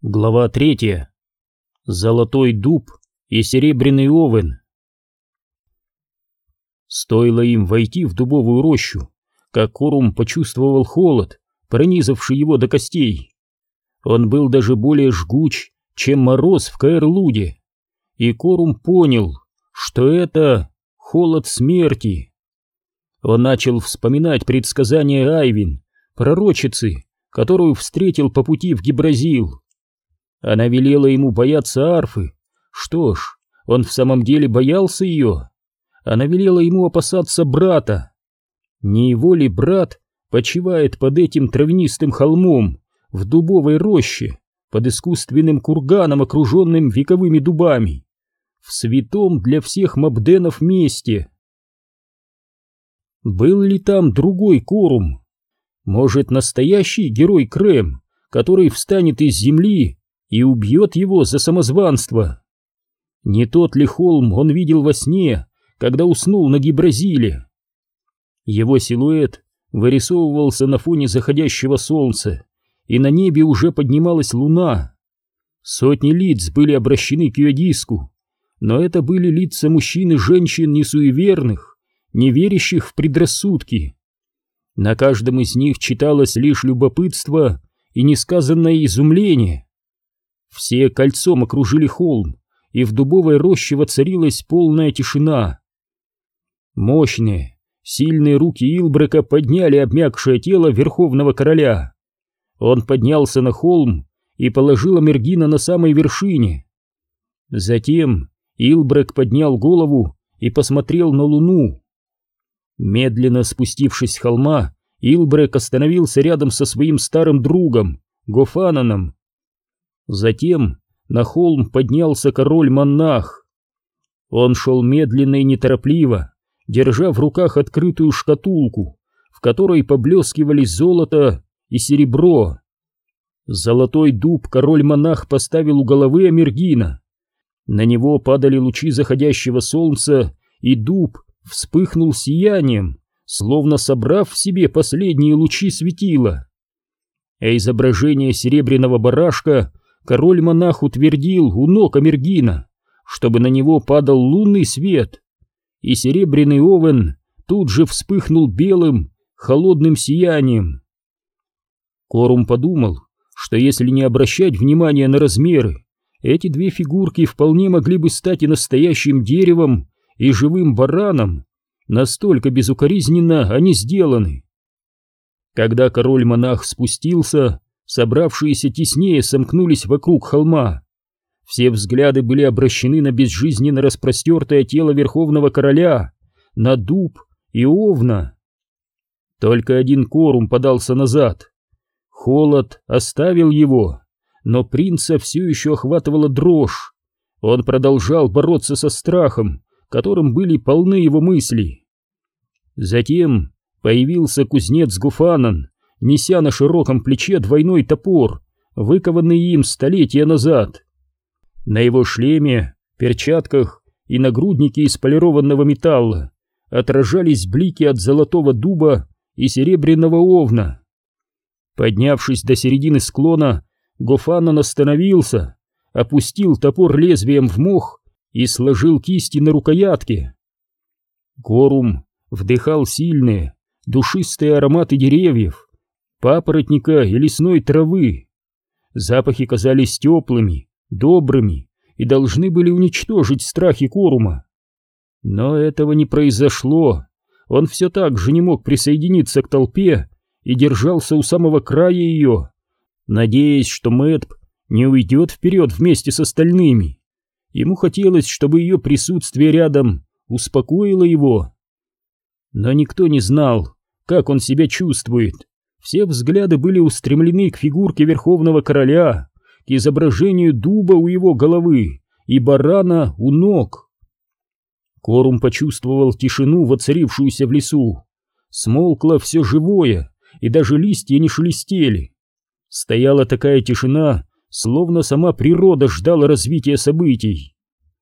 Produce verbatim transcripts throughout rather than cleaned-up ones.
Глава третья. Золотой дуб и серебряный овен. Стоило им войти в дубовую рощу, как Корум почувствовал холод, пронизавший его до костей. Он был даже более жгуч, чем мороз в Каэр-Луде, и Корум понял, что это холод смерти. Он начал вспоминать предсказания Айвин, пророчицы, которую встретил по пути в Гибразил. Она велела ему бояться арфы. Что ж, он в самом деле боялся ее. Она велела ему опасаться брата. Не его ли брат почивает под этим травянистым холмом, в дубовой роще, под искусственным курганом, окруженным вековыми дубами, в святом для всех мабденов месте? Был ли там другой Корум? Может, настоящий герой Крем, который встанет из земли и убьет его за самозванство? Не тот ли холм он видел во сне, когда уснул на Гибразиле? Его силуэт вырисовывался на фоне заходящего солнца, и на небе уже поднималась луна. Сотни лиц были обращены к ее диску, но это были лица мужчин и женщин не суеверных, не верящих в предрассудки. На каждом из них читалось лишь любопытство и несказанное изумление. Все кольцом окружили холм, и в дубовой роще воцарилась полная тишина. Мощные, сильные руки Илбрека подняли обмякшее тело верховного короля. Он поднялся на холм и положил Амергина на самой вершине. Затем Илбрек поднял голову и посмотрел на луну. Медленно спустившись с холма, Илбрек остановился рядом со своим старым другом, Гофананом. Затем на холм поднялся король-монах. Он шел медленно и неторопливо, держа в руках открытую шкатулку, в которой поблескивали золото и серебро. Золотой дуб король-монах поставил у головы Амергина. На него падали лучи заходящего солнца, и дуб вспыхнул сиянием, словно собрав в себе последние лучи светила. А изображение серебряного барашка король-монах утвердил у ног Амергина, чтобы на него падал лунный свет, и серебряный овен тут же вспыхнул белым, холодным сиянием. Корум подумал, что если не обращать внимания на размеры, эти две фигурки вполне могли бы стать и настоящим деревом, и живым бараном, настолько безукоризненно они сделаны. Когда король-монах спустился, собравшиеся теснее сомкнулись вокруг холма. Все взгляды были обращены на безжизненно распростертое тело верховного короля, на дуб и овна. Только один Корум подался назад. Холод оставил его, но принца все еще охватывала дрожь. Он продолжал бороться со страхом, которым были полны его мысли. Затем появился кузнец Гофанан, неся на широком плече двойной топор, выкованный им столетия назад. На его шлеме, перчатках и нагруднике из полированного металла отражались блики от золотого дуба и серебряного овна. Поднявшись до середины склона, Гофанан остановился, опустил топор лезвием в мох и сложил кисти на рукоятке. Корум вдыхал сильные, душистые ароматы деревьев, папоротника и лесной травы. Запахи казались теплыми, добрыми и должны были уничтожить страхи Корума. Но этого не произошло. Он все так же не мог присоединиться к толпе и держался у самого края ее, надеясь, что Мэтп не уйдет вперед вместе с остальными. Ему хотелось, чтобы ее присутствие рядом успокоило его. Но никто не знал, как он себя чувствует. Все взгляды были устремлены к фигурке верховного короля, к изображению дуба у его головы и барана у ног. Корум почувствовал тишину, воцарившуюся в лесу. Смолкло все живое, и даже листья не шелестели. Стояла такая тишина, словно сама природа ждала развития событий.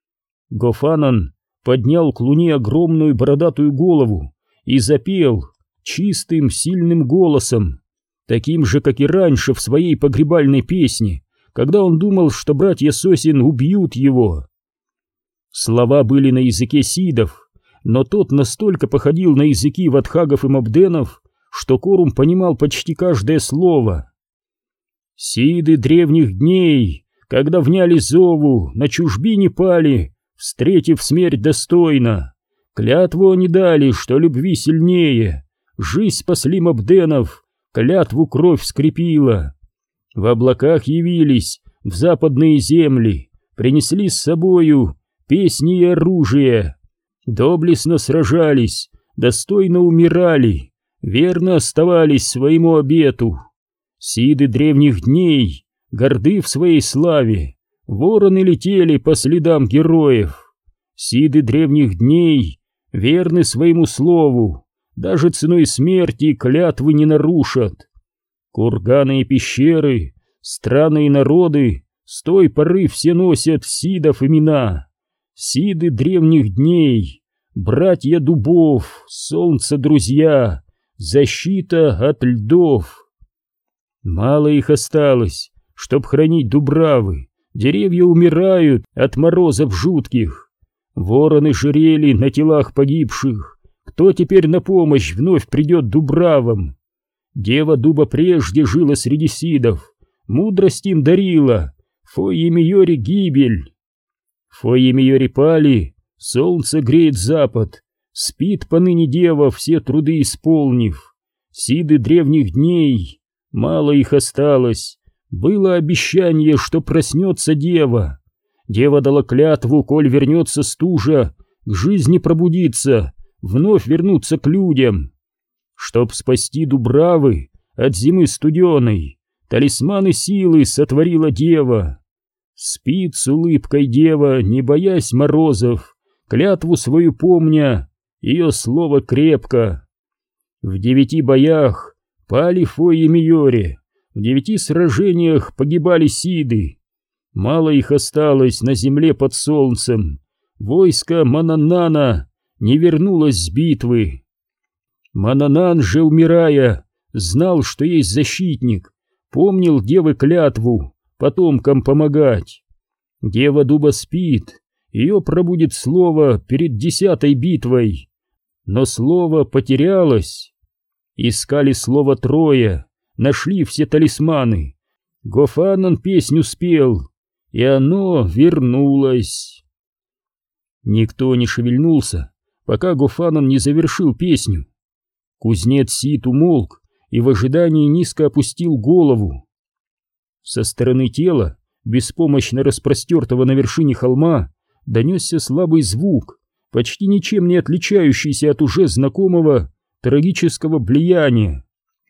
Гофанан поднял к луне огромную бородатую голову и запел чистым, сильным голосом, таким же, как и раньше в своей погребальной песне, когда он думал, что братья Сосин убьют его. Слова были на языке сидов, но тот настолько походил на языки ватхагов и мабденов, что Корум понимал почти каждое слово. Сиды древних дней, когда вняли зову, на чужбине пали, встретив смерть достойно. Клятву они дали, что любви сильнее, жизнь спасли мабденов, клятву кровь скрепила. В облаках явились, в западные земли, принесли с собою песни и оружие. Доблестно сражались, достойно умирали, верно оставались своему обету. Сиды древних дней, горды в своей славе, вороны летели по следам героев. Сиды древних дней, верны своему слову, даже ценой смерти клятвы не нарушат. Курганы и пещеры, страны и народы, с той поры все носят сидов имена. Сиды древних дней, братья дубов, солнце друзья, защита от льдов. Мало их осталось, чтоб хранить дубравы, деревья умирают от морозов жутких. Вороны жерели на телах погибших, кто теперь на помощь вновь придет дубравам? Дева дуба прежде жила среди сидов, мудрость им дарила, Фойе-Миори гибель. Фойе-Миори пали, солнце греет запад, спит поныне дева, все труды исполнив. Сиды древних дней, мало их осталось, было обещание, что проснется дева. Дева дала клятву, коль вернется стужа, к жизни пробудиться, вновь вернуться к людям. Чтоб спасти дубравы от зимы студеной, талисманы силы сотворила дева. Спит с улыбкой дева, не боясь морозов, клятву свою помня, ее слово крепко. В девяти боях пали Фойе-Миори, в девяти сражениях погибали сиды. Мало их осталось на земле под солнцем, войско Мананана не вернулось с битвы. Мананан же, умирая, знал, что есть защитник, помнил девы клятву потомкам помогать. Дева дуба спит, ее пробудит слово перед десятой битвой, но слово потерялось. Искали слово трое, нашли все талисманы. Гофанан песню спел, и оно вернулось. Никто не шевельнулся, пока Гофанан не завершил песню. Кузнец Сид умолк и в ожидании низко опустил голову. Со стороны тела, беспомощно распростертого на вершине холма, донесся слабый звук, почти ничем не отличающийся от уже знакомого трагического блияния.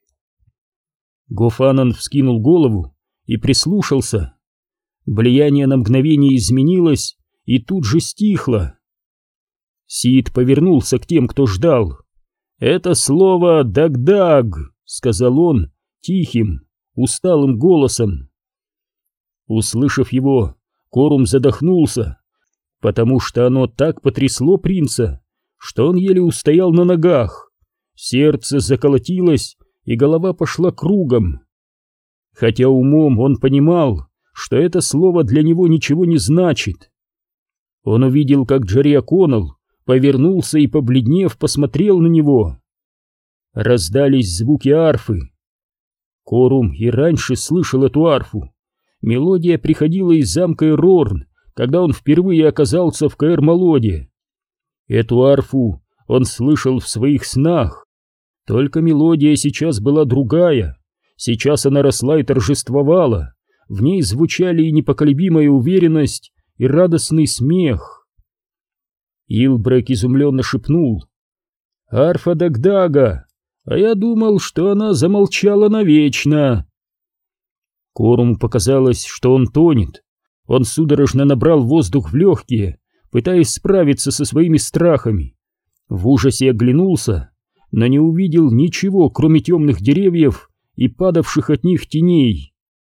Гофанан вскинул голову и прислушался. Блияние на мгновение изменилось и тут же стихло. Сид повернулся к тем, кто ждал. «Это слово «даг-даг», — сказал он тихим, усталым голосом. Услышав его, Корум задохнулся, потому что оно так потрясло принца, что он еле устоял на ногах. Сердце заколотилось, и голова пошла кругом. Хотя умом он понимал, что это слово для него ничего не значит. Он увидел, как Джерри О'Коннелл повернулся и, побледнев, посмотрел на него. Раздались звуки арфы. Корум и раньше слышал эту арфу. Мелодия приходила из замка Эрорн, когда он впервые оказался в Каэр-Малоде. Эту арфу он слышал в своих снах. Только мелодия сейчас была другая. Сейчас она росла и торжествовала. В ней звучали и непоколебимая уверенность, и радостный смех. Илбрек изумленно шепнул: «Арфа Дагдага! А я думал, что она замолчала навечно!» Коруму показалось, что он тонет. Он судорожно набрал воздух в легкие, пытаясь справиться со своими страхами. В ужасе оглянулся, но не увидел ничего, кроме темных деревьев и падавших от них теней.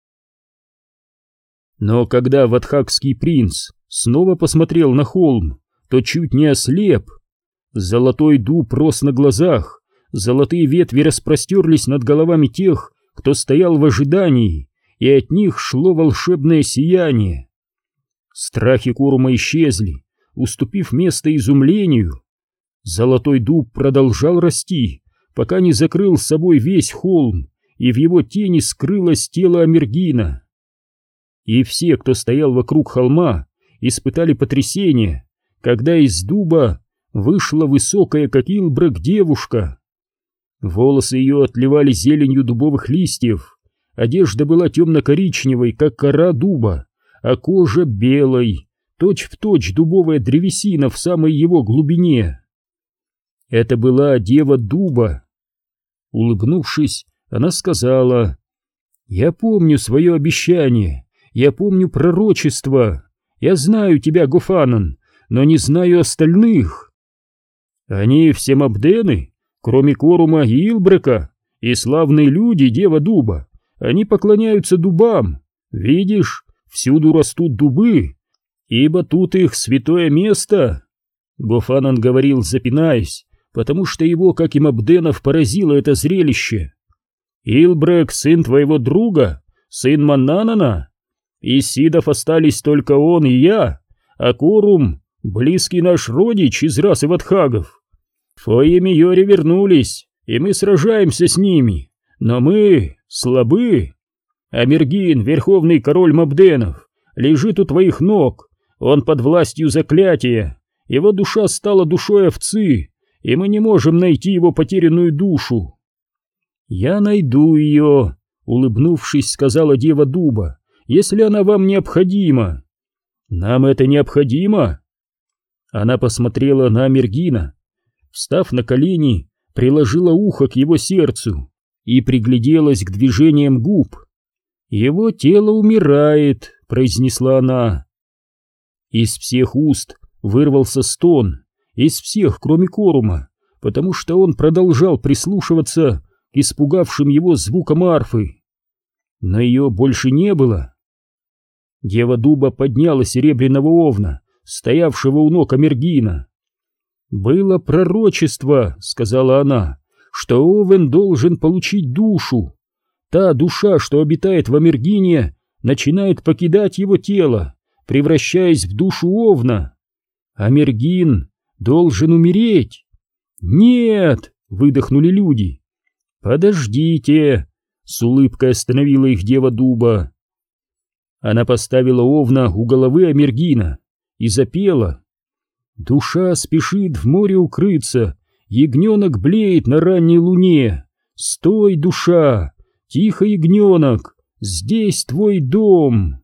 Но когда ватхакский принц снова посмотрел на холм, то чуть не ослеп. Золотой дуб рос на глазах, золотые ветви распростерлись над головами тех, кто стоял в ожидании, и от них шло волшебное сияние. Страхи Курума исчезли, уступив место изумлению. Золотой дуб продолжал расти, пока не закрыл с собой весь холм, и в его тени скрылось тело Амергина. И все, кто стоял вокруг холма, испытали потрясение, когда из дуба вышла высокая, как Илбрек, девушка. Волосы ее отливали зеленью дубовых листьев, одежда была темно-коричневой, как кора дуба, а кожа белой, точь-в-точь дубовая древесина в самой его глубине. Это была дева дуба. Улыбнувшись, она сказала: «Я помню свое обещание, я помню пророчество, я знаю тебя, Гофанан, но не знаю остальных». «Они все мабдены, кроме Корума и Илбрека, и славные люди, дева дуба, они поклоняются дубам, видишь, всюду растут дубы, ибо тут их святое место». Гофанан говорил, запинаясь, потому что его, как и мабденов, поразило это зрелище. «Илбрек, сын твоего друга, сын Маннанана? Из сидов остались только он и я, а Корум — близкий наш родич из расы ватхагов. Фои и Миори вернулись, и мы сражаемся с ними, но мы слабы. Амергин, верховный король мабденов, лежит у твоих ног, он под властью заклятия, его душа стала душой овцы, и мы не можем найти его потерянную душу». «Я найду ее», — улыбнувшись, сказала дева дуба, — «если она вам необходима». «Нам это необходимо?» Она посмотрела на Амергина, встав на колени, приложила ухо к его сердцу и пригляделась к движениям губ. «Его тело умирает», — произнесла она. Из всех уст вырвался стон, из всех, кроме Корума, потому что он продолжал прислушиваться к испугавшим его звукам арфы. Но ее больше не было. Дева дуба подняла серебряного овна, стоявшего у ног Амергина. «Было пророчество», — сказала она, — «что овен должен получить душу. Та душа, что обитает в Амергине, начинает покидать его тело, превращаясь в душу овна. Амергин должен умереть». «Нет!» — выдохнули люди. «Подождите!» — с улыбкой остановила их дева дуба. Она поставила овна у головы Амергина и запела: «Душа спешит в море укрыться, ягненок блеет на ранней луне. Стой, душа, тихо, ягненок, здесь твой дом».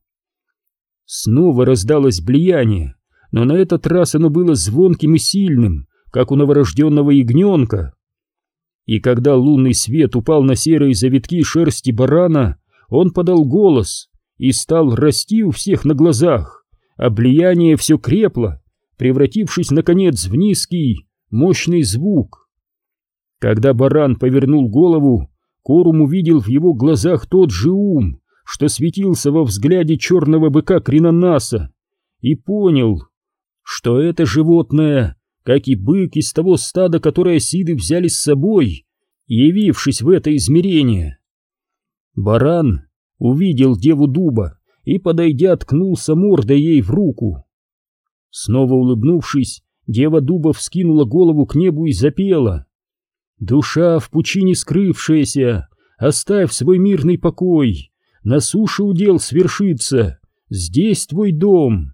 Снова раздалось блеяние, но на этот раз оно было звонким и сильным, как у новорожденного ягненка. И когда лунный свет упал на серые завитки шерсти барана, он подал голос и стал расти у всех на глазах, а влияние все крепло, превратившись, наконец, в низкий, мощный звук. Когда баран повернул голову, Корум увидел в его глазах тот же ум, что светился во взгляде черного быка Кринонаса, и понял, что это животное, как и бык из того стада, которое сиды взяли с собой, явившись в это измерение. Баран увидел деву дуба и, подойдя, ткнулся мордой ей в руку. Снова улыбнувшись, дева дуба вскинула голову к небу и запела: «Душа в пучине скрывшаяся, оставь свой мирный покой, на суше удел свершится, здесь твой дом».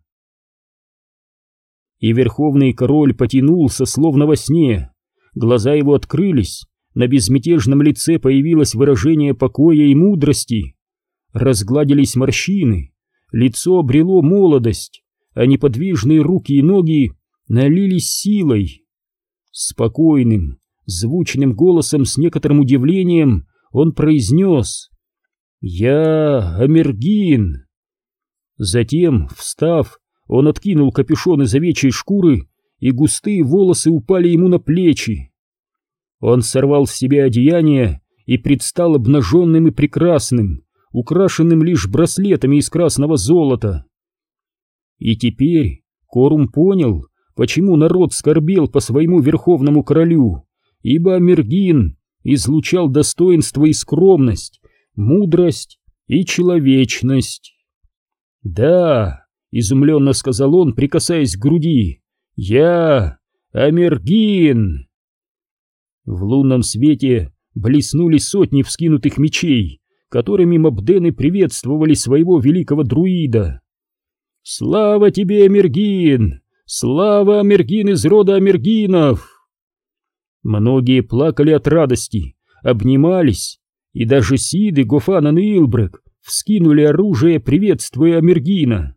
И верховный король потянулся, словно во сне. Глаза его открылись, на безмятежном лице появилось выражение покоя и мудрости. Разгладились морщины, лицо обрело молодость, а неподвижные руки и ноги налились силой. Спокойным, звучным голосом с некоторым удивлением он произнес: «Я Амергин». Затем, встав, он откинул капюшон из овечьей шкуры, и густые волосы упали ему на плечи. Он сорвал с себя одеяние и предстал обнаженным и прекрасным, украшенным лишь браслетами из красного золота. И теперь Корум понял, почему народ скорбел по своему верховному королю, ибо Амергин излучал достоинство и скромность, мудрость и человечность. «Да», — изумленно сказал он, прикасаясь к груди, — «я Амергин!» В лунном свете блеснули сотни вскинутых мечей, которыми мобдены приветствовали своего великого друида. «Слава тебе, Амергин! Слава, Амергин из рода Амергинов!» Многие плакали от радости, обнимались, и даже Сид и Гофанан и Илбрек вскинули оружие, приветствуя Амергина.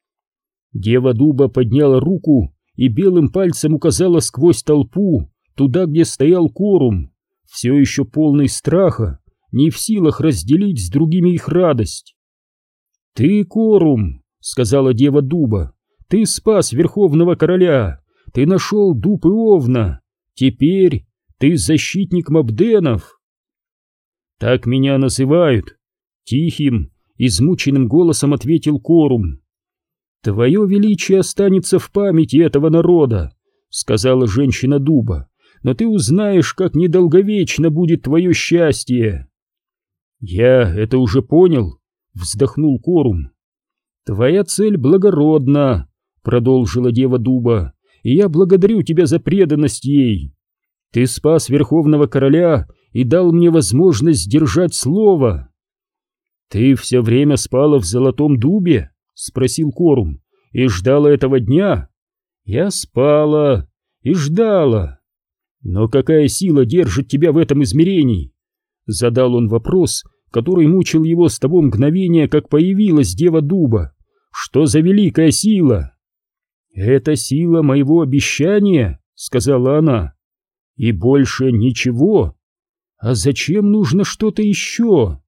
Дева Дуба подняла руку и белым пальцем указала сквозь толпу туда, где стоял Корум, все еще полный страха, не в силах разделить с другими их радость. «Ты, Корум, — сказала Дева Дуба, — ты спас Верховного Короля, ты нашел Дуб и Овна, теперь ты защитник мобденов». «Так меня называют», — тихим, измученным голосом ответил Корум. «Твое величие останется в памяти этого народа», — сказала женщина Дуба, — «но ты узнаешь, как недолговечно будет твое счастье». «Я это уже понял», — вздохнул Корум. «Твоя цель благородна», — продолжила Дева Дуба, — «и я благодарю тебя за преданность ей. Ты спас Верховного Короля и дал мне возможность сдержать слово». «Ты все время спала в Золотом Дубе?» — спросил Корум. «И ждала этого дня?» «Я спала и ждала. Но какая сила держит тебя в этом измерении?» Задал он вопрос, который мучил его с того мгновения, как появилась Дева Дуба. «Что за великая сила?» «Это сила моего обещания», — сказала она. «И больше ничего. А зачем нужно что-то еще?»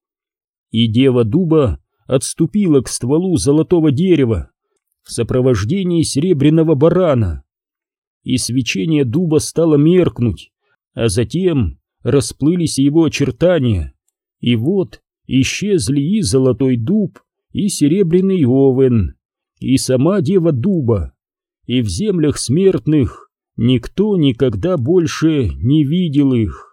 И Дева Дуба отступила к стволу золотого дерева в сопровождении серебряного барана. И свечение дуба стало меркнуть, а затем расплылись его очертания, и вот исчезли и золотой дуб, и серебряный овен, и сама Дева Дуба, и в землях смертных никто никогда больше не видел их.